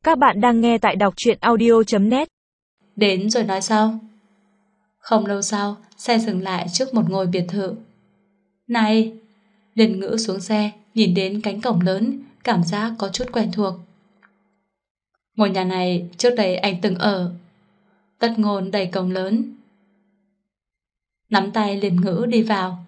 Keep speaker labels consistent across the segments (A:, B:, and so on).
A: Các bạn đang nghe tại đọc truyện audio.net.
B: Đến rồi nói sau. Không lâu sau, xe dừng lại trước một ngôi biệt thự. Này! Liên Ngữ xuống xe, nhìn đến cánh cổng lớn, cảm giác có chút quen thuộc. Ngôi nhà này trước đây anh từng ở. Tất Ngôn đẩy cổng lớn, nắm tay Liên Ngữ đi vào.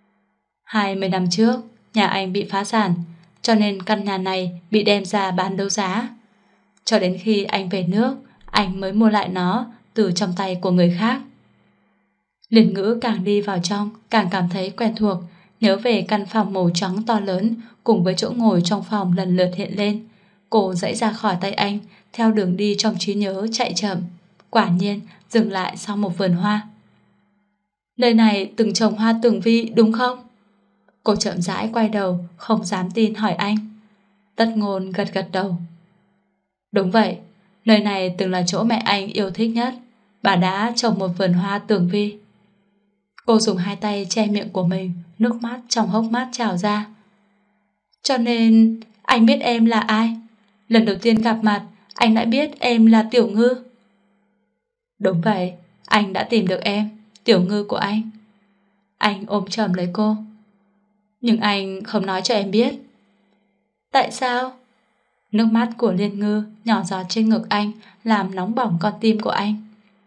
B: 20 năm trước, nhà anh bị phá sản, cho nên căn nhà này bị đem ra bán đấu giá. Cho đến khi anh về nước, anh mới mua lại nó từ trong tay của người khác. Liên Ngữ càng đi vào trong, càng cảm thấy quen thuộc, nhớ về căn phòng màu trắng to lớn cùng với chỗ ngồi trong phòng lần lượt hiện lên. Cô giãy ra khỏi tay anh, theo đường đi trong trí nhớ chạy chậm. Quả nhiên dừng lại sau một vườn hoa. Nơi này từng trồng hoa tường vi đúng không? Cô chậm rãi quay đầu, không dám tin hỏi anh. Tất Ngôn gật gật đầu. Đúng vậy, nơi này từng là chỗ mẹ anh yêu thích nhất. Bà đã trồng một vườn hoa tường vi. Cô dùng hai tay che miệng của mình, nước mắt trong hốc mắt trào ra. Cho nên anh biết em là ai? Lần đầu tiên gặp mặt, anh đã biết em là Tiểu Ngư. Đúng vậy, anh đã tìm được em, Tiểu Ngư của anh. Anh ôm chầm lấy cô. Nhưng anh không nói cho em biết. Tại sao? Nước mắt của Liên Ngư nhỏ giọt trên ngực anh, làm nóng bỏng con tim của anh.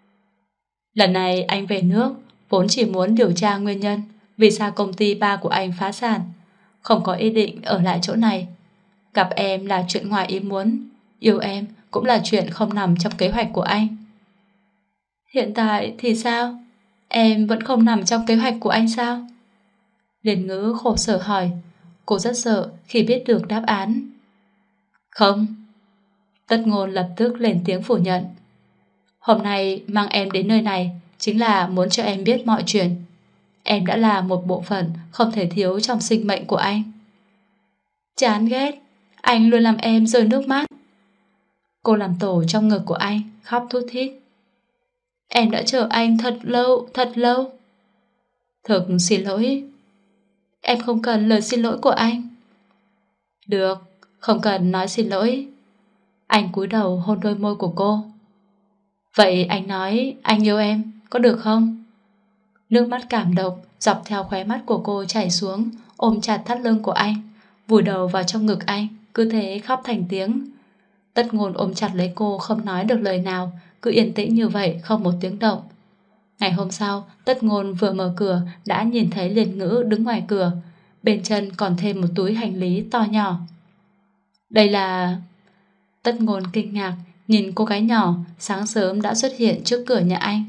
B: Lần này anh về nước vốn chỉ muốn điều tra nguyên nhân vì sao công ty ba của anh phá sản, không có ý định ở lại chỗ này. Gặp em là chuyện ngoài ý muốn, yêu em cũng là chuyện không nằm trong kế hoạch của anh. Hiện tại thì sao? Em vẫn không nằm trong kế hoạch của anh sao? Liên Ngữ khổ sở hỏi. Cô rất sợ khi biết được đáp án. Không. Tất Ngôn lập tức lên tiếng phủ nhận. Hôm nay mang em đến nơi này chính là muốn cho em biết mọi chuyện. Em đã là một bộ phận không thể thiếu trong sinh mệnh của anh. Chán ghét, anh luôn làm em rơi nước mắt. Cô làm tổ trong ngực của anh, khóc thút thít. Em đã chờ anh thật lâu, thật lâu. Thực xin lỗi. Em không cần lời xin lỗi của anh. Được, không cần nói xin lỗi. Anh cúi đầu hôn đôi môi của cô. Vậy anh nói anh yêu em, có được không? Nước mắt cảm động dọc theo khóe mắt của cô chảy xuống, ôm chặt thắt lưng của anh, vùi đầu vào trong ngực anh, cứ thế khóc thành tiếng. Tất Ngôn ôm chặt lấy cô, không nói được lời nào, cứ yên tĩnh như vậy không một tiếng động. Ngày hôm sau, Tất Ngôn vừa mở cửa đã nhìn thấy Liên Ngữ đứng ngoài cửa, bên chân còn thêm một túi hành lý to nhỏ. Đây là... Tất Ngôn kinh ngạc nhìn cô gái nhỏ sáng sớm đã xuất hiện trước cửa nhà anh.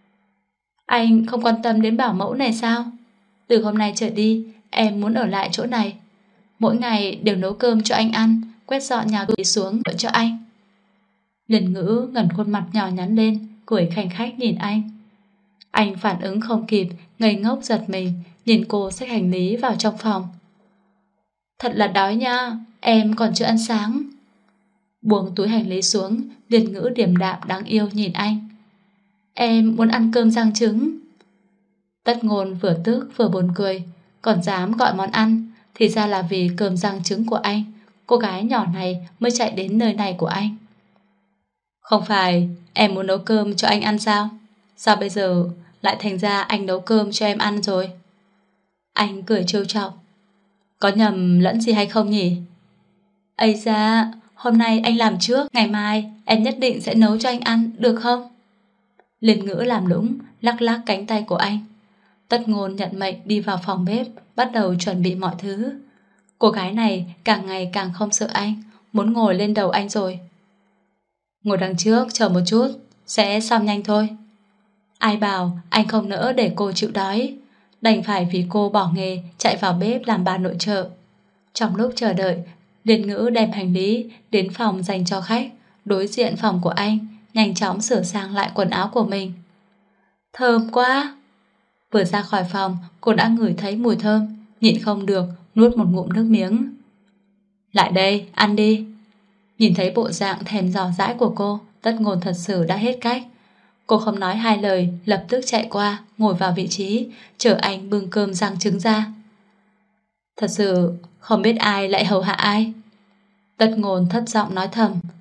B: Anh không quan tâm đến bảo mẫu này sao? Từ hôm nay trở đi, em muốn ở lại chỗ này. Mỗi ngày đều nấu cơm cho anh ăn, quét dọn nhà cửa xuống cho anh. Liên Ngữ ngẩng khuôn mặt nhỏ nhắn lên, cười khanh khách nhìn anh. Anh phản ứng không kịp, ngây ngốc giật mình, nhìn cô xách hành lý vào trong phòng. Thật là đói nha, em còn chưa ăn sáng. Buông túi hành lý xuống, Liên Ngữ điềm đạm đáng yêu nhìn anh. Em muốn ăn cơm rang trứng. Tất Ngôn vừa tức vừa buồn cười, còn dám gọi món ăn, thì ra là vì cơm rang trứng của anh. Cô gái nhỏ này mới chạy đến nơi này của anh. Không phải em muốn nấu cơm cho anh ăn sao? Sao bây giờ lại thành ra anh nấu cơm cho em ăn rồi? Anh cười trêu chọc. Có nhầm lẫn gì hay không nhỉ? Ây da, hôm nay anh làm trước, ngày mai em nhất định sẽ nấu cho anh ăn, được không? Liên Ngữ làm lũng, lắc lắc cánh tay của anh. Tất Ngôn nhận mệnh đi vào phòng bếp, bắt đầu chuẩn bị mọi thứ. Cô gái này càng ngày càng không sợ anh, muốn ngồi lên đầu anh rồi. Ngồi đằng trước chờ một chút, sẽ xong nhanh thôi. Ai bảo anh không nỡ để cô chịu đói, đành phải vì cô bỏ nghề chạy vào bếp làm bà nội trợ. Trong lúc chờ đợi, Liên Ngữ đem hành lý đến phòng dành cho khách, đối diện phòng của anh, nhanh chóng sửa sang lại quần áo của mình. Thơm quá! Vừa ra khỏi phòng, cô đã ngửi thấy mùi thơm, nhịn không được, nuốt một ngụm nước miếng. Lại đây, ăn đi. Nhìn thấy bộ dạng thèm dò dãi của cô, Tất Ngôn thật sự đã hết cách. Cô không nói hai lời, lập tức chạy qua, ngồi vào vị trí, chờ anh bưng cơm rang trứng ra. Thật sự không biết ai lại hầu hạ ai. Tất Ngôn thất giọng nói thầm.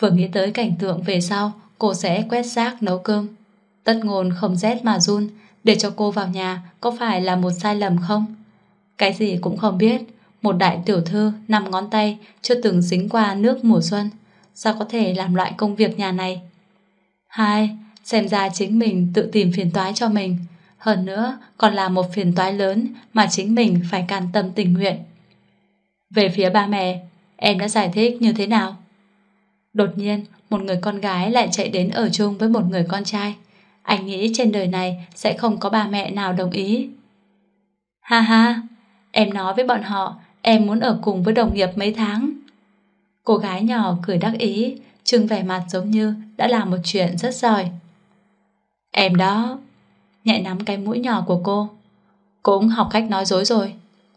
B: Vừa nghĩ tới cảnh tượng về sau cô sẽ quét rác nấu cơm, Tất Ngôn không rét mà run. Để cho cô vào nhà có phải là một sai lầm không? Cái gì cũng không biết, một đại tiểu thư 5 ngón tay chưa từng dính qua nước mùa xuân, sao có thể làm loại công việc nhà này? Hai, xem ra chính mình tự tìm phiền toái cho mình, hơn nữa còn là một phiền toái lớn mà chính mình phải can tâm tình nguyện. Về phía ba mẹ, em đã giải thích như thế nào? Đột nhiên một người con gái lại chạy đến ở chung với một người con trai. Anh nghĩ trên đời này sẽ không có ba mẹ nào đồng ý. Ha ha, em nói với bọn họ em muốn ở cùng với đồng nghiệp mấy tháng. Cô gái nhỏ cười đắc ý, trưng vẻ mặt giống như đã làm một chuyện rất giỏi. Em đó, nhẹ nắm cái mũi nhỏ của cô, cũng học cách nói dối rồi.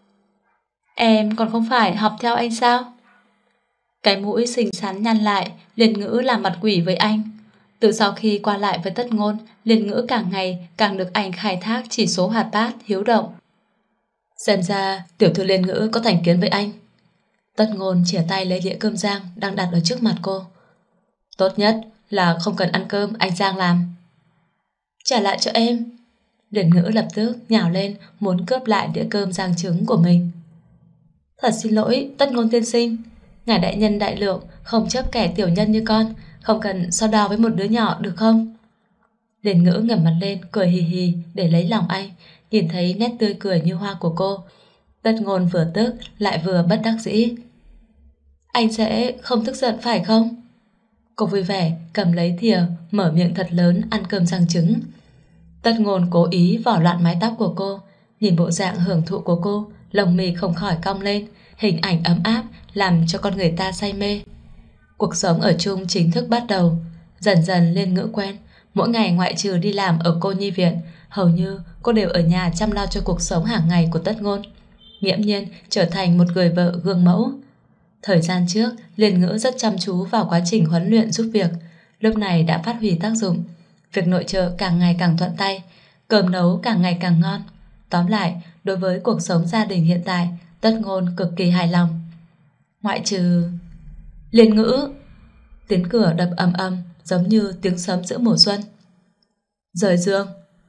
B: Em còn không phải học theo anh sao? Cái mũi xinh xắn nhăn lại, Liên Ngữ làm mặt quỷ với anh. Từ sau khi qua lại với Tất Ngôn, Liên Ngữ càng ngày càng được anh khai thác chỉ số hoạt bát, hiếu động. Xem ra tiểu thư Liên Ngữ có thành kiến với anh. Tất Ngôn chìa tay lấy đĩa cơm rang đang đặt ở trước mặt cô. Tốt nhất là không cần ăn cơm anh Giang làm. Trả lại cho em. Liên Ngữ lập tức nhào lên muốn cướp lại đĩa cơm rang trứng của mình. Thật xin lỗi Tất Ngôn tiên sinh, ngài đại nhân đại lượng không chấp kẻ tiểu nhân như con, không cần so đo với một đứa nhỏ được không? Liên Ngữ ngẩng mặt lên cười hì hì để lấy lòng anh. Nhìn thấy nét tươi cười như hoa của cô, Tất Ngôn vừa tức lại vừa bất đắc dĩ. Anh sẽ không tức giận phải không? Cô vui vẻ cầm lấy thìa mở miệng thật lớn ăn cơm rang trứng. Tất Ngôn cố ý vỏ loạn mái tóc của cô. Nhìn bộ dạng hưởng thụ của cô, lông mi không khỏi cong lên. Hình ảnh ấm áp làm cho con người ta say mê. Cuộc sống ở chung chính thức bắt đầu. Dần dần Liên Ngữ quen. Mỗi ngày ngoại trừ đi làm ở cô nhi viện, hầu như cô đều ở nhà chăm lo cho cuộc sống hàng ngày của Tất Ngôn, nghiễm nhiên trở thành một người vợ gương mẫu. Thời gian trước, Liên Ngữ rất chăm chú vào quá trình huấn luyện giúp việc, lúc này đã phát huy tác dụng. Việc nội trợ càng ngày càng thuận tay, cơm nấu càng ngày càng ngon. Tóm lại, đối với cuộc sống gia đình hiện tại, Tất Ngôn cực kỳ hài lòng. Ngoại trừ... Liên Ngữ! Tiếng cửa đập ầm ầm giống như tiếng sấm giữa mùa xuân. Rời giường.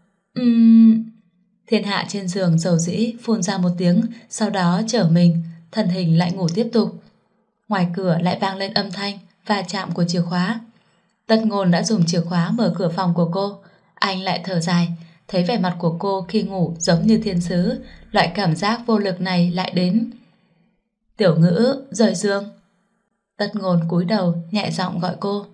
B: Thiên Hạ trên giường dầu dĩ phun ra một tiếng, sau đó trở mình, thân hình lại ngủ tiếp tục. Ngoài cửa lại vang lên âm thanh va chạm của chìa khóa. Tất Ngôn đã dùng chìa khóa mở cửa phòng của cô. Anh lại thở dài, thấy vẻ mặt của cô khi ngủ giống như thiên sứ, loại cảm giác vô lực này lại đến. Tiểu Ngữ, rời giường. Tất Ngôn cúi đầu nhẹ giọng gọi cô.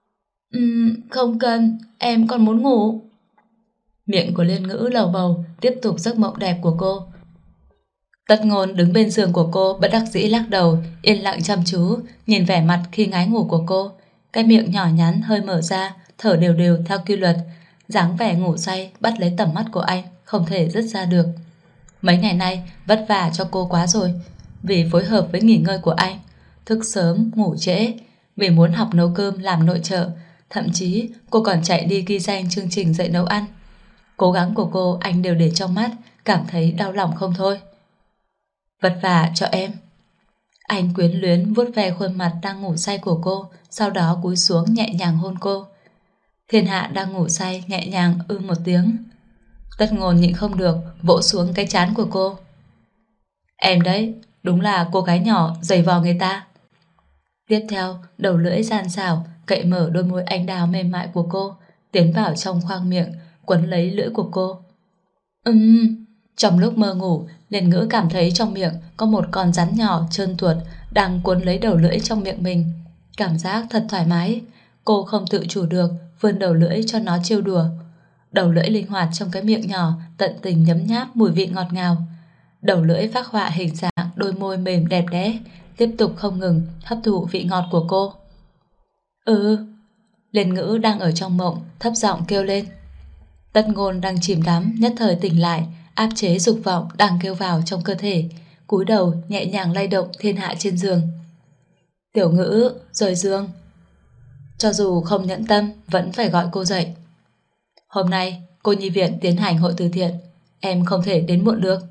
B: Không cần, em còn muốn ngủ. Miệng của Liên Ngữ lầu bầu tiếp tục giấc mộng đẹp của cô. Tất Ngôn đứng bên giường của cô bất đắc dĩ lắc đầu, yên lặng chăm chú nhìn vẻ mặt khi ngái ngủ của cô. Cái miệng nhỏ nhắn hơi mở ra, thở đều đều theo quy luật, dáng vẻ ngủ say bắt lấy tầm mắt của anh, không thể dứt ra được. Mấy ngày nay vất vả cho cô quá rồi, vì phối hợp với nghỉ ngơi của anh, thức sớm ngủ trễ, vì muốn học nấu cơm làm nội trợ, thậm chí cô còn chạy đi ghi danh chương trình dạy nấu ăn. Cố gắng của cô anh đều để trong mắt, cảm thấy đau lòng không thôi. Vất vả cho em. Anh quyến luyến vuốt ve khuôn mặt đang ngủ say của cô, sau đó cúi xuống nhẹ nhàng hôn cô. Thiên Hạ đang ngủ say nhẹ nhàng một tiếng. Tất Ngôn nhịn không được vỗ xuống cái trán của cô. Em đấy, đúng là cô gái nhỏ giày vò người ta. Tiếp theo, đầu lưỡi gian xảo cậy mở đôi môi anh đào mềm mại của cô, tiến vào trong khoang miệng, quấn lấy lưỡi của cô. Trong lúc mơ ngủ, Liên Ngữ cảm thấy trong miệng có một con rắn nhỏ trơn tuột đang cuốn lấy đầu lưỡi trong miệng mình. Cảm giác thật thoải mái. Cô không tự chủ được vươn đầu lưỡi cho nó trêu đùa. Đầu lưỡi linh hoạt trong cái miệng nhỏ tận tình nhấm nháp mùi vị ngọt ngào. Đầu lưỡi phác họa hình dạng đôi môi mềm đẹp đẽ, tiếp tục không ngừng hấp thụ vị ngọt của cô. Liên Ngữ đang ở trong mộng thấp giọng kêu lên. Tất Ngôn đang chìm đắm nhất thời tỉnh lại, áp chế dục vọng đang kêu vào trong cơ thể, cúi đầu nhẹ nhàng lay động Thiên Hạ trên giường. Tiểu Ngữ, rời giường. Cho dù không nhẫn tâm vẫn phải gọi cô dậy. Hôm nay cô nhi viện tiến hành hội từ thiện, em không thể đến muộn được.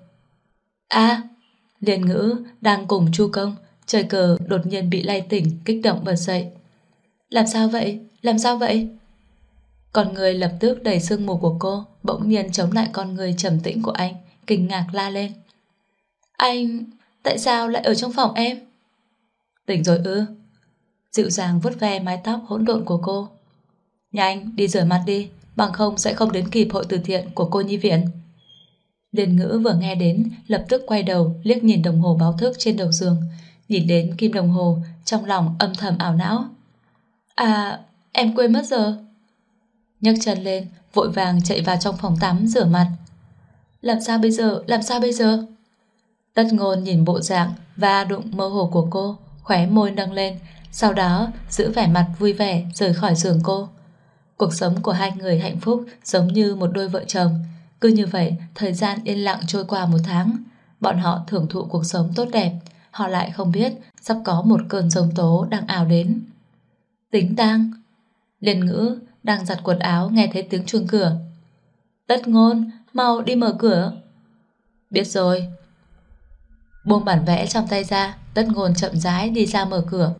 B: Liên Ngữ đang cùng Chu Công chơi cờ đột nhiên bị lay tỉnh, kích động bật dậy. Làm sao vậy? Làm sao vậy? Con người lập tức đầy sương mù của cô bỗng nhiên chống lại con người trầm tĩnh của anh, kinh ngạc la lên. Anh, tại sao lại ở trong phòng em? Tỉnh rồi ư? Dịu dàng vuốt ve mái tóc hỗn độn của cô. Nhanh, đi rửa mặt đi, bằng không sẽ không đến kịp hội từ thiện của cô nhi viện. Liên Ngữ vừa nghe đến, lập tức quay đầu liếc nhìn đồng hồ báo thức trên đầu giường. Nhìn đến kim đồng hồ, trong lòng âm thầm ảo não. À, em quên mất giờ. Nhấc chân lên, vội vàng chạy vào trong phòng tắm rửa mặt. Làm sao bây giờ, làm sao bây giờ? Tất Ngôn nhìn bộ dạng và đụng mơ hồ của cô, khóe môi nâng lên, sau đó giữ vẻ mặt vui vẻ rời khỏi giường cô. Cuộc sống của hai người hạnh phúc giống như một đôi vợ chồng. Cứ như vậy, thời gian yên lặng trôi qua 1 tháng. Bọn họ thưởng thụ cuộc sống tốt đẹp. Họ lại không biết sắp có một cơn giông tố đang ào đến. Tính tang. Liên Ngữ đang giặt quần áo nghe thấy tiếng chuông cửa. Tất Ngôn, mau đi mở cửa. Biết rồi. Buông bản vẽ trong tay ra, Tất Ngôn chậm rãi đi ra mở cửa.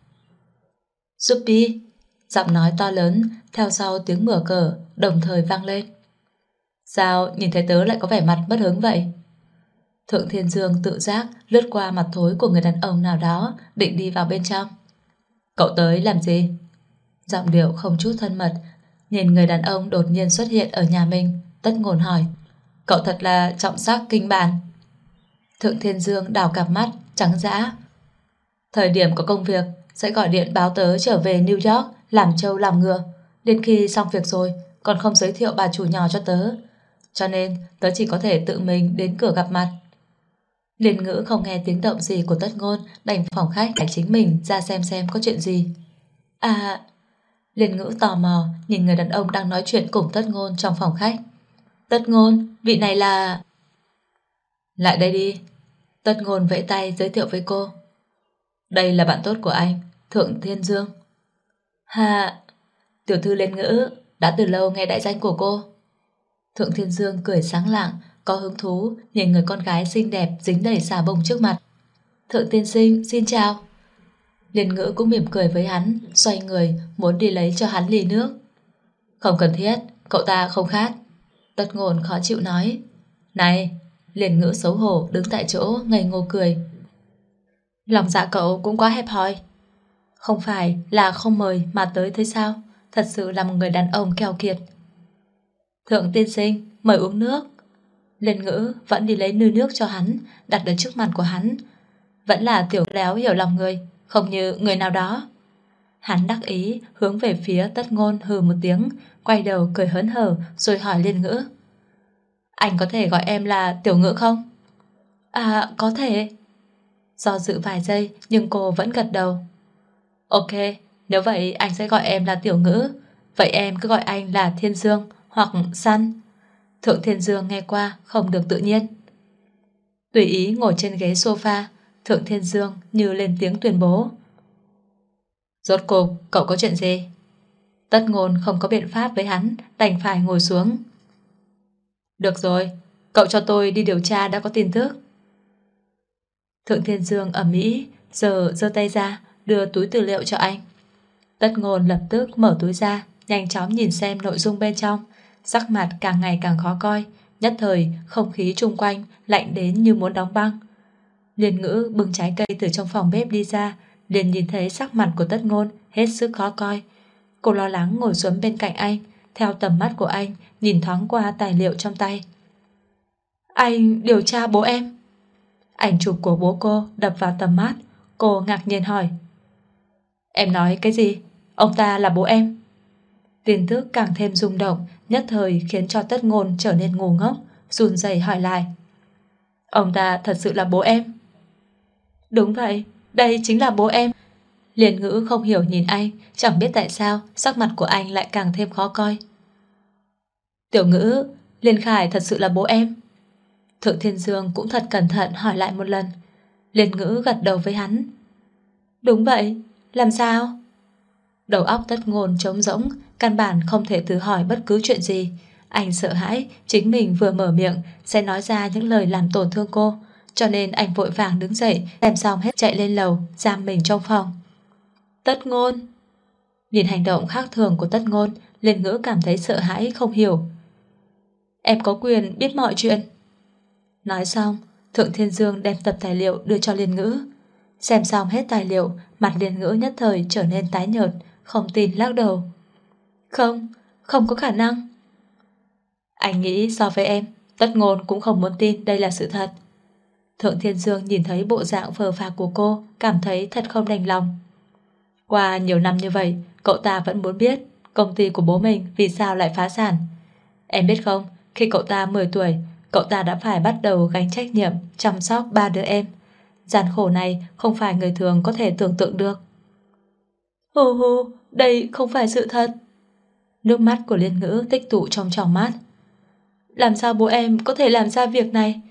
B: Supi, giọng nói to lớn theo sau tiếng mở cửa đồng thời vang lên. Sao nhìn thấy tớ lại có vẻ mặt bất hứng vậy? Thượng Thiên Dương tự giác lướt qua mặt thối của người đàn ông nào đó, định đi vào bên trong. Cậu tới làm gì? Giọng điệu không chút thân mật. Nhìn người đàn ông đột nhiên xuất hiện ở nhà mình, Tất Ngôn hỏi. Cậu thật là trọng sắc kinh bản. Thượng Thiên Dương đảo cặp mắt trắng dã. Thời điểm có công việc sẽ gọi điện báo tớ trở về New York làm trâu làm ngựa. Đến khi xong việc rồi còn không giới thiệu bà chủ nhỏ cho tớ, cho nên tớ chỉ có thể tự mình đến cửa gặp mặt. Liên Ngữ không nghe tiếng động gì của Tất Ngôn, đành phòng khách để chính mình ra xem có chuyện gì. À, Liên Ngữ tò mò nhìn người đàn ông đang nói chuyện cùng Tất Ngôn trong phòng khách. Tất Ngôn, vị này là... Lại đây đi. Tất Ngôn vẫy tay giới thiệu với cô. Đây là bạn tốt của anh, Thượng Thiên Dương. Hà, tiểu thư Liên Ngữ, đã từ lâu nghe đại danh của cô. Thượng Thiên Dương cười sáng lạng, có hứng thú nhìn người con gái xinh đẹp dính đầy xà bông trước mặt. Thượng tiên sinh, xin chào. Liên Ngữ cũng mỉm cười với hắn, xoay người muốn đi lấy cho hắn ly nước. Không cần thiết, cậu ta không khát. Tất Ngôn khó chịu nói. Này, Liên Ngữ xấu hổ đứng tại chỗ ngây ngô cười. Lòng dạ cậu cũng quá hẹp hòi. Không phải là không mời mà tới thế sao? Thật sự là một người đàn ông keo kiệt. Thượng tiên sinh, mời uống nước. Liên Ngữ vẫn đi lấy nư nước cho hắn, đặt ở trước mặt của hắn. Vẫn là tiểu léo hiểu lòng người, không như người nào đó. Hắn đắc ý hướng về phía Tất Ngôn hừ một tiếng, quay đầu cười hớn hở rồi hỏi Liên Ngữ. Anh có thể gọi em là Tiểu Ngữ không? À, có thể. Do dự vài giây nhưng cô vẫn gật đầu. Ok, nếu vậy anh sẽ gọi em là Tiểu Ngữ. Vậy em cứ gọi anh là Thiên Dương hoặc Sun. Thượng Thiên Dương nghe qua không được tự nhiên. Tùy ý ngồi trên ghế sofa, Thượng Thiên Dương như lên tiếng tuyên bố. Rốt cuộc cậu có chuyện gì? Tất Ngôn không có biện pháp với hắn, đành phải ngồi xuống. Được rồi, cậu cho tôi đi điều tra đã có tin tức. Thượng Thiên Dương ầm ĩ, giờ giơ tay ra đưa túi tư liệu cho anh. Tất Ngôn lập tức mở túi ra, nhanh chóng nhìn xem nội dung bên trong, sắc mặt càng ngày càng khó coi, nhất thời không khí chung quanh lạnh đến như muốn đóng băng. Liên Ngữ bưng trái cây từ trong phòng bếp đi ra, liền nhìn thấy sắc mặt của Tất Ngôn hết sức khó coi. Cô lo lắng ngồi xuống bên cạnh anh, theo tầm mắt của anh nhìn thoáng qua tài liệu trong tay. Anh điều tra bố em? Ảnh chụp của bố cô đập vào tầm mắt, cô ngạc nhiên hỏi. Em nói cái gì? Ông ta là bố em? Tin tức càng thêm rung động, nhất thời khiến cho Tất Ngôn trở nên ngu ngốc, run rẩy hỏi lại. Ông ta thật sự là bố em? Đúng vậy, đây chính là bố em. Liên Ngữ không hiểu nhìn anh, chẳng biết tại sao sắc mặt của anh lại càng thêm khó coi. Tiểu Ngữ, Liên Khải thật sự là bố em? Thượng Thiên Dương cũng thật cẩn thận hỏi lại một lần. Liên Ngữ gật đầu với hắn. Đúng vậy, làm sao? Đầu óc Tất Ngôn trống rỗng, căn bản không thể thử hỏi bất cứ chuyện gì. Anh sợ hãi chính mình vừa mở miệng sẽ nói ra những lời làm tổn thương cô, cho nên anh vội vàng đứng dậy, xem xong hết chạy lên lầu, giam mình trong phòng. Tất Ngôn. Nhìn hành động khác thường của Tất Ngôn, Liên Ngữ cảm thấy sợ hãi không hiểu. Em có quyền biết mọi chuyện. Nói xong, Thượng Thiên Dương đem tập tài liệu đưa cho Liên Ngữ. Xem xong hết tài liệu, mặt Liên Ngữ nhất thời trở nên tái nhợt, không tin lắc đầu. Không có khả năng. Anh nghĩ so với em, Tất Ngôn cũng không muốn tin đây là sự thật. Thượng Thiên Dương nhìn thấy bộ dạng phờ phạc của cô, cảm thấy thật không đành lòng. Qua nhiều năm như vậy, cậu ta vẫn muốn biết công ty của bố mình vì sao lại phá sản. Em biết không, khi cậu ta 10 tuổi, cậu ta đã phải bắt đầu gánh trách nhiệm chăm sóc 3 đứa em. Gian khổ này không phải người thường có thể tưởng tượng được. Hù hù, đây không phải sự thật. Nước mắt của Liên Ngữ tích tụ trong tròng mắt. Làm sao bố em có thể làm ra việc này?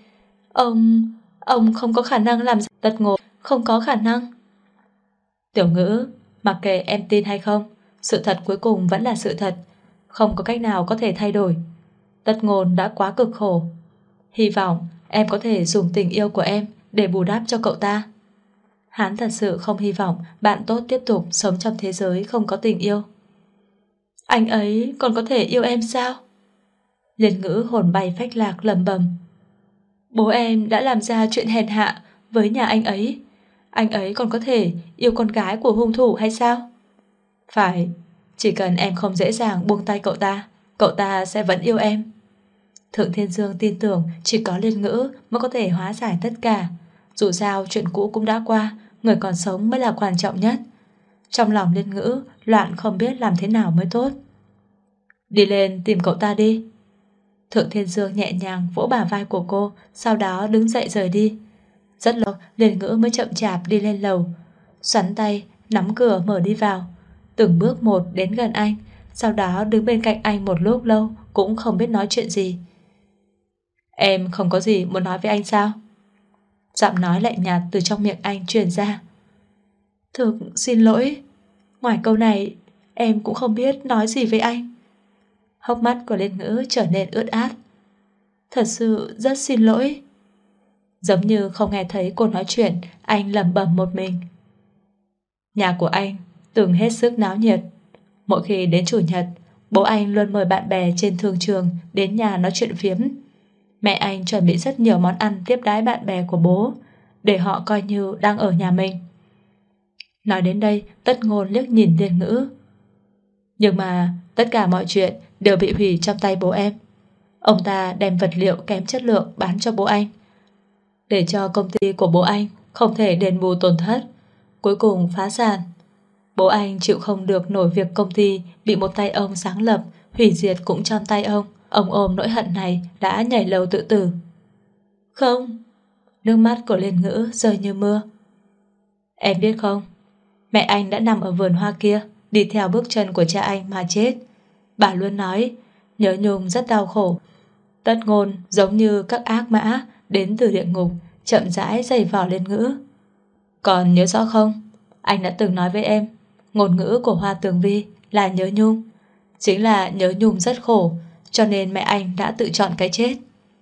B: Ông không có khả năng làm ra. Tất Ngôn không có khả năng. Tiểu Ngữ, mặc kệ em tin hay không, sự thật cuối cùng vẫn là sự thật, không có cách nào có thể thay đổi. Tất Ngôn đã quá cực khổ. Hy vọng em có thể dùng tình yêu của em để bù đắp cho cậu ta. Hắn thật sự không hy vọng bạn tốt tiếp tục sống trong thế giới không có tình yêu. Anh ấy còn có thể yêu em sao? Liên Ngữ hồn bay phách lạc lầm bầm. Bố em đã làm ra chuyện hèn hạ với nhà anh ấy còn có thể yêu con gái của hung thủ hay sao? Phải, chỉ cần em không dễ dàng buông tay cậu ta sẽ vẫn yêu em. Thượng Thiên Dương tin tưởng chỉ có Liên Ngữ mới có thể hóa giải tất cả. Dù sao chuyện cũ cũng đã qua, người còn sống mới là quan trọng nhất. Trong lòng Liên Ngữ loạn không biết làm thế nào mới tốt. Đi lên tìm cậu ta đi. Thượng Thiên Dương nhẹ nhàng vỗ bả vai của cô, sau đó đứng dậy rời đi. Rất lâu Liên Ngữ mới chậm chạp đi lên lầu, xoắn tay nắm cửa mở đi vào, từng bước một đến gần anh, sau đó đứng bên cạnh anh một lúc lâu cũng không biết nói chuyện gì. Em không có gì muốn nói với anh sao? Giọng nói lạnh nhạt từ trong miệng anh truyền ra. Thực xin lỗi, ngoài câu này em cũng không biết nói gì với anh. Hốc mắt của Liên Ngữ trở nên ướt át. Thật sự rất xin lỗi. Giống như không nghe thấy cô nói chuyện, anh lẩm bẩm một mình. Nhà của anh từng hết sức náo nhiệt. Mỗi khi đến chủ nhật, bố anh luôn mời bạn bè trên thương trường đến nhà nói chuyện phiếm. Mẹ anh chuẩn bị rất nhiều món ăn tiếp đãi bạn bè của bố, để họ coi như đang ở nhà mình. Nói đến đây, Tất Ngôn liếc nhìn Liên Ngữ. Nhưng mà tất cả mọi chuyện đều bị hủy trong tay bố em. Ông ta đem vật liệu kém chất lượng bán cho bố anh, để cho công ty của bố anh không thể đền bù tổn thất, cuối cùng phá sản. Bố anh chịu không được nổi việc công ty bị một tay ông sáng lập, hủy diệt cũng trong tay ông. Ông ôm nỗi hận này đã nhảy lầu tự tử. Không. Nước mắt của Liên Ngữ rơi như mưa. Em biết không, mẹ anh đã nằm ở vườn hoa kia, đi theo bước chân của cha anh mà chết. Bà luôn nói nhớ nhung rất đau khổ. Tất Ngôn giống như các ác mã đến từ địa ngục, chậm rãi giày vò Liên Ngữ. Còn nhớ rõ không, anh đã từng nói với em, ngôn ngữ của Hoa Tường Vi là nhớ nhung. Chính là nhớ nhung rất khổ, cho nên mẹ anh đã tự chọn cái chết.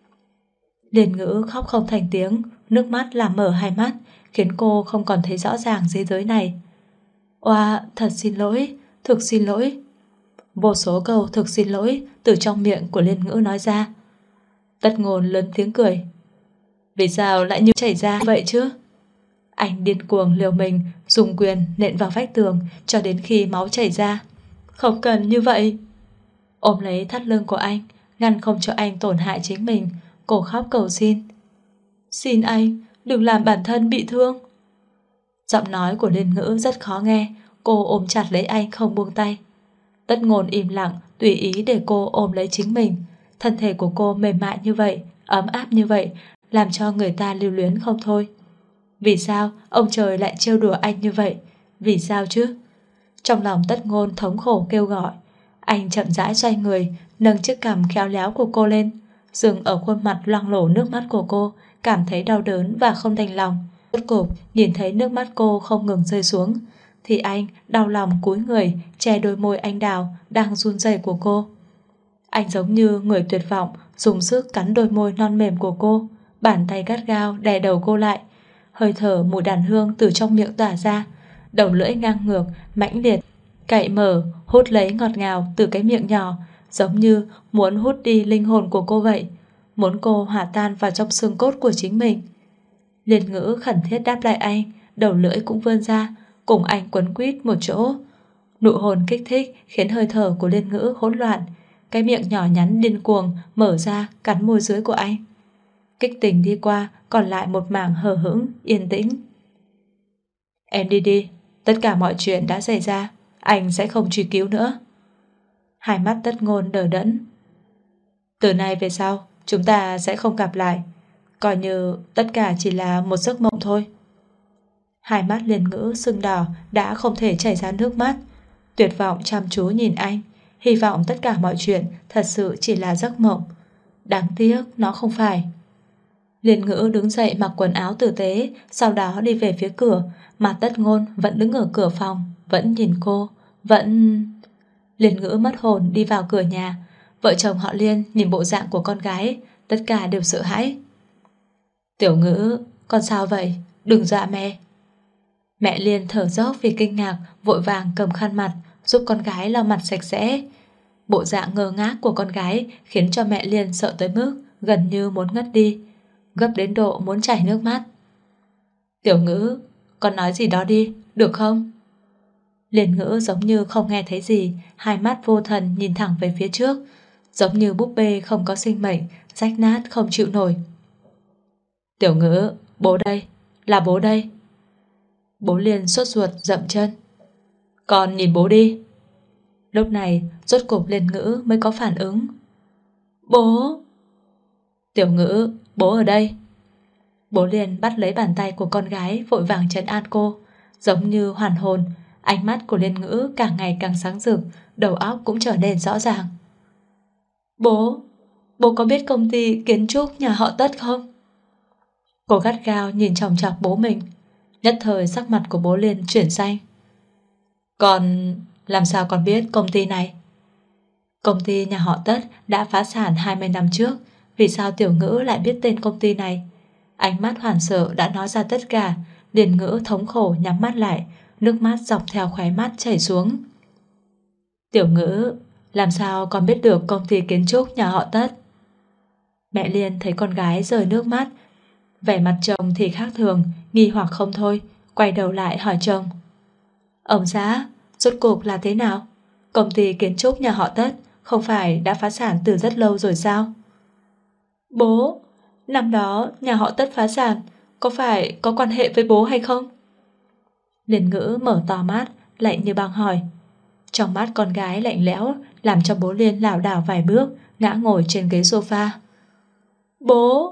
B: Liên Ngữ khóc không thành tiếng, nước mắt làm mở hai mắt, khiến cô không còn thấy rõ ràng thế giới này. Oa, thật xin lỗi, thực xin lỗi. Vô số câu thực xin lỗi từ trong miệng của Liên Ngữ nói ra. Tất Ngôn lớn tiếng cười. Vì sao lại như chảy ra vậy chứ? Anh điên cuồng liều mình, dùng quyền nện vào vách tường cho đến khi máu chảy ra. Không cần như vậy. Ôm lấy thắt lưng của anh, ngăn không cho anh tổn hại chính mình, cô khóc cầu xin. Xin anh, đừng làm bản thân bị thương. Giọng nói của Liên Ngữ rất khó nghe, cô ôm chặt lấy anh không buông tay. Tất Ngôn im lặng, tùy ý để cô ôm lấy chính mình. Thân thể của cô mềm mại như vậy, ấm áp như vậy, làm cho người ta lưu luyến không thôi. Vì sao ông trời lại trêu đùa anh như vậy? Vì sao chứ? Trong lòng Tất Ngôn thống khổ kêu gọi. Anh chậm rãi xoay người, nâng chiếc cằm khéo léo của cô lên, dừng ở khuôn mặt loang lổ nước mắt của cô, cảm thấy đau đớn và không đành lòng. Rốt cục nhìn thấy nước mắt cô không ngừng rơi xuống, thì anh đau lòng cúi người che đôi môi anh đào đang run rẩy của cô. Anh giống như người tuyệt vọng, dùng sức cắn đôi môi non mềm của cô, bàn tay gắt gao đè đầu cô lại. Hơi thở mùi đàn hương từ trong miệng tỏa ra, đầu lưỡi ngang ngược, mãnh liệt, cậy mở, hút lấy ngọt ngào từ cái miệng nhỏ, giống như muốn hút đi linh hồn của cô vậy, muốn cô hòa tan vào trong xương cốt của chính mình. Liên Ngữ khẩn thiết đáp lại anh, đầu lưỡi cũng vươn ra, cùng anh quấn quýt một chỗ. Nụ hôn kích thích khiến hơi thở của Liên Ngữ hỗn loạn, cái miệng nhỏ nhắn điên cuồng mở ra cắn môi dưới của anh. Kích tình đi qua, còn lại một mảng hờ hững, yên tĩnh. Em đi đi, tất cả mọi chuyện đã xảy ra, anh sẽ không truy cứu nữa. Hai mắt Tất Ngôn đờ đẫn. Từ nay về sau, chúng ta sẽ không gặp lại, coi như tất cả chỉ là một giấc mộng thôi. Hai mắt Liên Ngữ sưng đỏ đã không thể chảy ra nước mắt, tuyệt vọng chăm chú nhìn anh, hy vọng tất cả mọi chuyện thật sự chỉ là giấc mộng. Đáng tiếc nó không phải. Liên Ngữ đứng dậy mặc quần áo tử tế, sau đó đi về phía cửa, mà Tất Ngôn vẫn đứng ở cửa phòng, vẫn nhìn cô, vẫn... Liên Ngữ mất hồn đi vào cửa nhà. Vợ chồng họ Liên nhìn bộ dạng của con gái, tất cả đều sợ hãi. Tiểu Ngữ, con sao vậy? Đừng dọa mẹ. Mẹ Liên thở dốc vì kinh ngạc, vội vàng cầm khăn mặt giúp con gái lau mặt sạch sẽ. Bộ dạng ngơ ngác của con gái khiến cho mẹ Liên sợ tới mức gần như muốn ngất đi, gấp đến độ muốn chảy nước mắt. Tiểu Ngữ, con nói gì đó đi, được không? Liên Ngữ giống như không nghe thấy gì, hai mắt vô thần nhìn thẳng về phía trước, giống như búp bê không có sinh mệnh, rách nát không chịu nổi. Tiểu Ngữ, bố đây, là bố đây. Bố Liên sốt ruột dậm chân. Con nhìn bố đi. Lúc này rốt cục Liên Ngữ mới có phản ứng. Bố. Tiểu Ngữ, bố ở đây. Bố Liên bắt lấy bàn tay của con gái, vội vàng trấn an cô, giống như hoàn hồn. Ánh mắt của Liên Ngữ càng ngày càng sáng rực, đầu óc cũng trở nên rõ ràng. Bố, bố có biết công ty kiến trúc nhà họ Tất không? Cô gắt gao nhìn chòng chọc bố mình. Nhất thời sắc mặt của bố Liên chuyển xanh. Con làm sao con biết công ty này? Công ty nhà họ Tất đã phá sản 20 năm trước, vì sao Tiểu Ngữ lại biết tên công ty này? Ánh mắt hoảng sợ đã nói ra tất cả. Liên Ngữ thống khổ nhắm mắt lại, nước mắt dọc theo khóe mắt chảy xuống. Tiểu Ngữ, làm sao con biết được công ty kiến trúc nhà họ Tất? Mẹ Liên thấy con gái rơi nước mắt, vẻ mặt chồng thì khác thường, nghi hoặc không thôi, quay đầu lại hỏi chồng. Ông xã, rốt cuộc là thế nào? Công ty kiến trúc nhà họ Tất không phải đã phá sản từ rất lâu rồi sao? Bố, năm đó nhà họ Tất phá sản, có phải có quan hệ với bố hay không? Liên Ngữ mở to mắt, lạnh như băng hỏi. Trong mắt con gái lạnh lẽo làm cho bố Liên lảo đảo vài bước, ngã ngồi trên ghế sofa. Bố,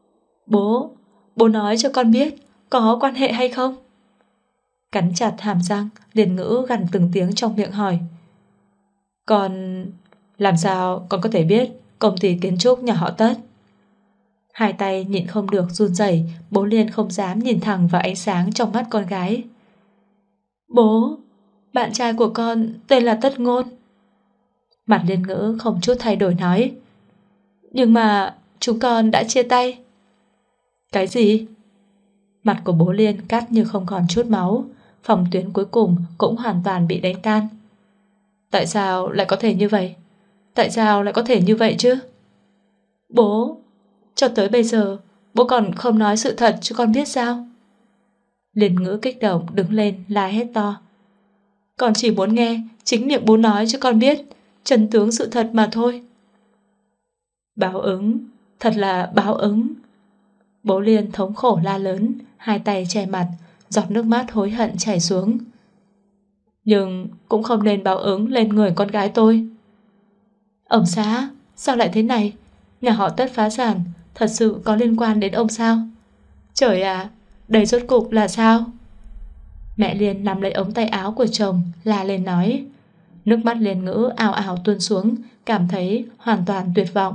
B: bố nói cho con biết có quan hệ hay không? Cắn chặt hàm răng, Liên Ngữ gằn từng tiếng trong miệng hỏi. Con... làm sao con có thể biết công ty kiến trúc nhà họ Tất? Hai tay nhịn không được run rẩy, bố Liên không dám nhìn thẳng vào ánh sáng trong mắt con gái. Bố, bạn trai của con tên là Tất Ngôn. Mặt Liên Ngữ không chút thay đổi nói. Nhưng mà chúng con đã chia tay. Cái gì? Mặt của bố Liên cắt như không còn chút máu, phòng tuyến cuối cùng cũng hoàn toàn bị đánh tan. Tại sao lại có thể như vậy? Tại sao lại có thể như vậy chứ? Bố, cho tới bây giờ bố còn không nói sự thật cho con biết sao? Liên Ngữ kích động đứng lên la hét to. Con chỉ muốn nghe chính miệng bố nói cho con biết chân tướng sự thật mà thôi. Báo ứng, thật là báo ứng. Bố Liên thống khổ la lớn, hai tay che mặt, giọt nước mắt hối hận chảy xuống. Nhưng cũng không nên báo ứng lên người con gái tôi. Ông xã, sao lại thế này? Nhà họ Tất phá sản thật sự có liên quan đến ông sao? Trời à, đây rốt cục là sao? Mẹ Liên nắm lấy ống tay áo của chồng, la lên nói. Nước mắt Liên Ngữ ào ào tuôn xuống, cảm thấy hoàn toàn tuyệt vọng.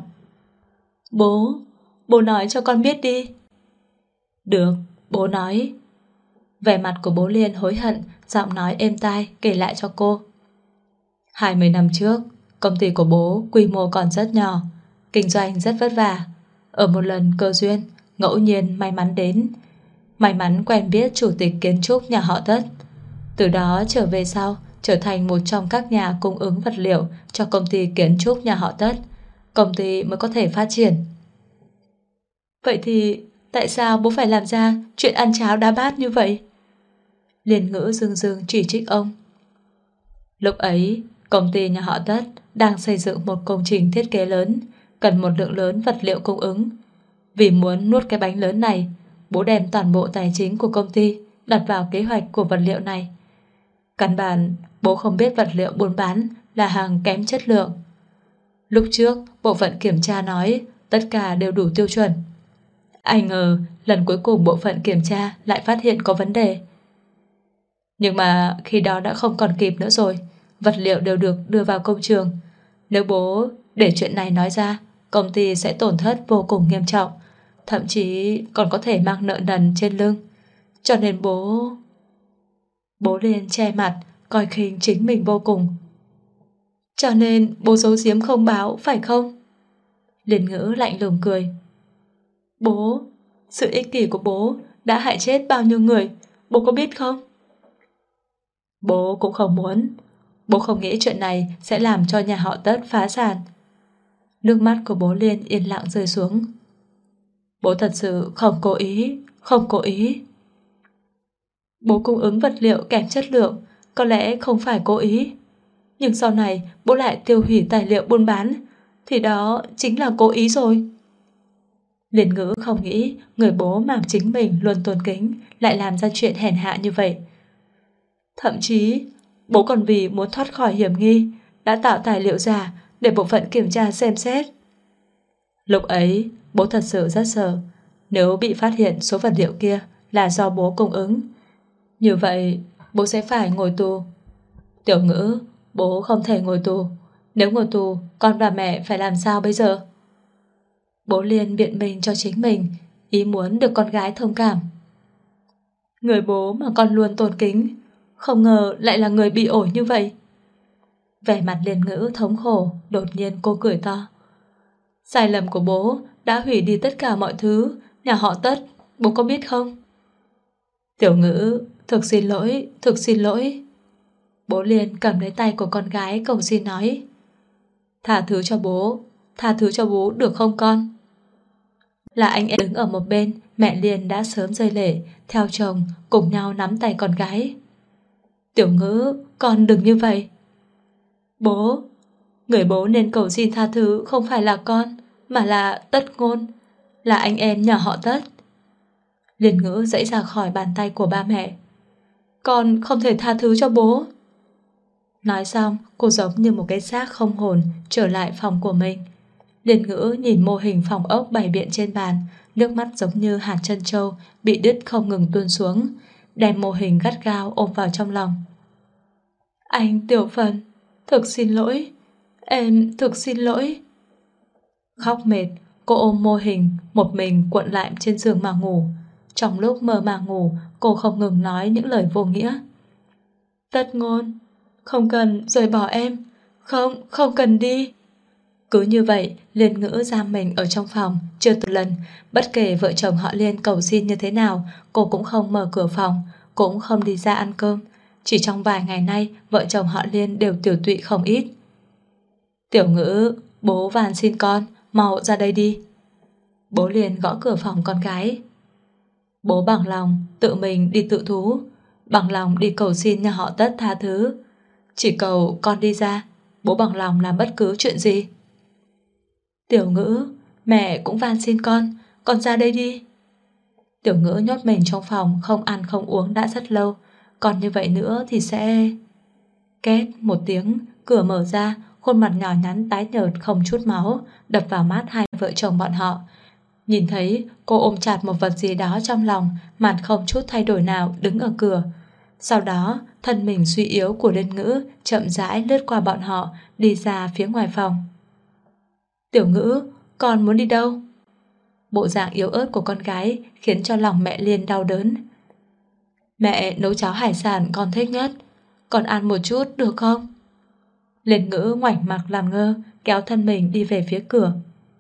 B: Bố nói cho con biết đi. Được, bố nói. Vẻ mặt của bố Liên hối hận, giọng nói êm tai kể lại cho cô. 20 năm trước, công ty của bố quy mô còn rất nhỏ, kinh doanh rất vất vả. Ở một lần cơ duyên, ngẫu nhiên may mắn đến, may mắn quen biết chủ tịch kiến trúc nhà họ Tất. Từ đó trở về sau, trở thành một trong các nhà cung ứng vật liệu cho công ty kiến trúc nhà họ Tất, công ty mới có thể phát triển. Vậy thì tại sao bố phải làm ra chuyện ăn cháo đá bát như vậy? Liên Ngữ dưng dưng chỉ trích ông. Lúc ấy, công ty nhà họ Tất đang xây dựng một công trình thiết kế lớn, cần một lượng lớn vật liệu cung ứng. Vì muốn nuốt cái bánh lớn này, bố đem toàn bộ tài chính của công ty đặt vào kế hoạch của vật liệu này. Căn bản, bố không biết vật liệu buôn bán là hàng kém chất lượng. Lúc trước, bộ phận kiểm tra nói tất cả đều đủ tiêu chuẩn. Ai ngờ, lần cuối cùng bộ phận kiểm tra lại phát hiện có vấn đề. Nhưng mà khi đó đã không còn kịp nữa rồi, vật liệu đều được đưa vào công trường. Nếu bố để chuyện này nói ra, công ty sẽ tổn thất vô cùng nghiêm trọng, thậm chí còn có thể mang nợ nần trên lưng. Cho nên bố liền che mặt, coi khinh chính mình vô cùng. Cho nên bố giấu giếm không báo, phải không? Liên Ngữ lạnh lùng cười. Bố, sự ích kỷ của bố đã hại chết bao nhiêu người, bố có biết không? Bố cũng không muốn. Bố không nghĩ chuyện này sẽ làm cho nhà họ Tất phá sản. Nước mắt của bố Liên yên lặng rơi xuống. Bố thật sự không cố ý, không cố ý. Bố cung ứng vật liệu kém chất lượng, có lẽ không phải cố ý. Nhưng sau này bố lại tiêu hủy tài liệu buôn bán, thì đó chính là cố ý rồi. Liên Ngữ không nghĩ người bố mà chính mình luôn tôn kính lại làm ra chuyện hèn hạ như vậy. Thậm chí bố còn vì muốn thoát khỏi hiểm nghi đã tạo tài liệu giả để bộ phận kiểm tra xem xét. Lúc ấy bố thật sự rất sợ, nếu bị phát hiện số vật liệu kia là do bố cung ứng, như vậy bố sẽ phải ngồi tù. Tiểu Ngữ, bố không thể ngồi tù. Nếu ngồi tù, con và mẹ phải làm sao bây giờ? Bố Liên biện minh cho chính mình, ý muốn được con gái thông cảm. Người bố mà con luôn tôn kính, không ngờ lại là người bị ổi như vậy. Vẻ mặt Liên Ngữ thống khổ, đột nhiên cô cười to. Sai lầm của bố đã hủy đi tất cả mọi thứ nhà họ Tất, bố có biết không? Tiểu Ngữ, thực xin lỗi, thực xin lỗi. Bố Liên cầm lấy tay của con gái cầu xin nói. Tha thứ cho bố được không con? Là anh em đứng ở một bên, mẹ Liên đã sớm rơi lệ, theo chồng cùng nhau nắm tay con gái. Tiểu Ngữ, con đừng như vậy. Bố, người bố nên cầu xin tha thứ không phải là con, mà là Tất Ngôn, là anh em nhà họ Tất. Liên Ngữ giãy ra khỏi bàn tay của ba mẹ. Con không thể tha thứ cho bố. Nói xong, cô giống như một cái xác không hồn trở lại phòng của mình. Liên Ngữ nhìn mô hình phòng ốc bày biện trên bàn, nước mắt giống như hạt trân châu bị đứt không ngừng tuôn xuống, đem mô hình gắt gao ôm vào trong lòng. Anh Tiểu Phần, thực xin lỗi, em thực xin lỗi. Khóc mệt, cô ôm mô hình một mình cuộn lại trên giường mà ngủ. Trong lúc mơ mà ngủ, cô không ngừng nói những lời vô nghĩa. Tất Ngôn, không cần rời bỏ em, không cần đi. Cứ như vậy, Liên Ngữ giam mình ở trong phòng, chưa một lần, bất kể vợ chồng họ Liên cầu xin như thế nào, cô cũng không mở cửa phòng, cũng không đi ra ăn cơm. Chỉ trong vài ngày nay, vợ chồng họ Liên đều tiểu tụy không ít. Tiểu Ngữ, bố van xin con, mau ra đây đi. Bố liền gõ cửa phòng con gái. Bố bằng lòng tự mình đi tự thú, bằng lòng đi cầu xin nhà họ Tất tha thứ. Chỉ cầu con đi ra, bố bằng lòng làm bất cứ chuyện gì. Tiểu Ngữ, mẹ cũng van xin con ra đây đi. Tiểu Ngữ nhốt mình trong phòng, không ăn không uống đã rất lâu, còn như vậy nữa thì sẽ... Két một tiếng, cửa mở ra, khuôn mặt nhỏ nhắn tái nhợt không chút máu đập vào mắt hai vợ chồng bọn họ. Nhìn thấy cô ôm chặt một vật gì đó trong lòng, mặt không chút thay đổi nào đứng ở cửa. Sau đó, thân mình suy yếu của Liên Ngữ chậm rãi lướt qua bọn họ, đi ra phía ngoài phòng. Tiểu Ngữ, con muốn đi đâu? Bộ dạng yếu ớt của con gái khiến cho lòng mẹ Liên đau đớn. Mẹ nấu cháo hải sản con thích nhất, con ăn một chút được không? Liên Ngữ ngoảnh mặt làm ngơ, kéo thân mình đi về phía cửa.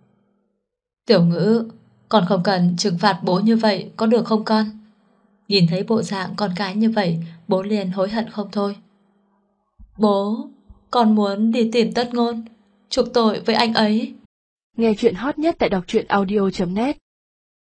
B: Tiểu Ngữ, con không cần trừng phạt bố như vậy, có được không con? Nhìn thấy bộ dạng con gái như vậy, bố liền hối hận không thôi. Bố, con muốn đi tìm Tất Ngôn, chuộc tội với anh ấy.
A: Nghe chuyện hot nhất tại đọc truyện audio.net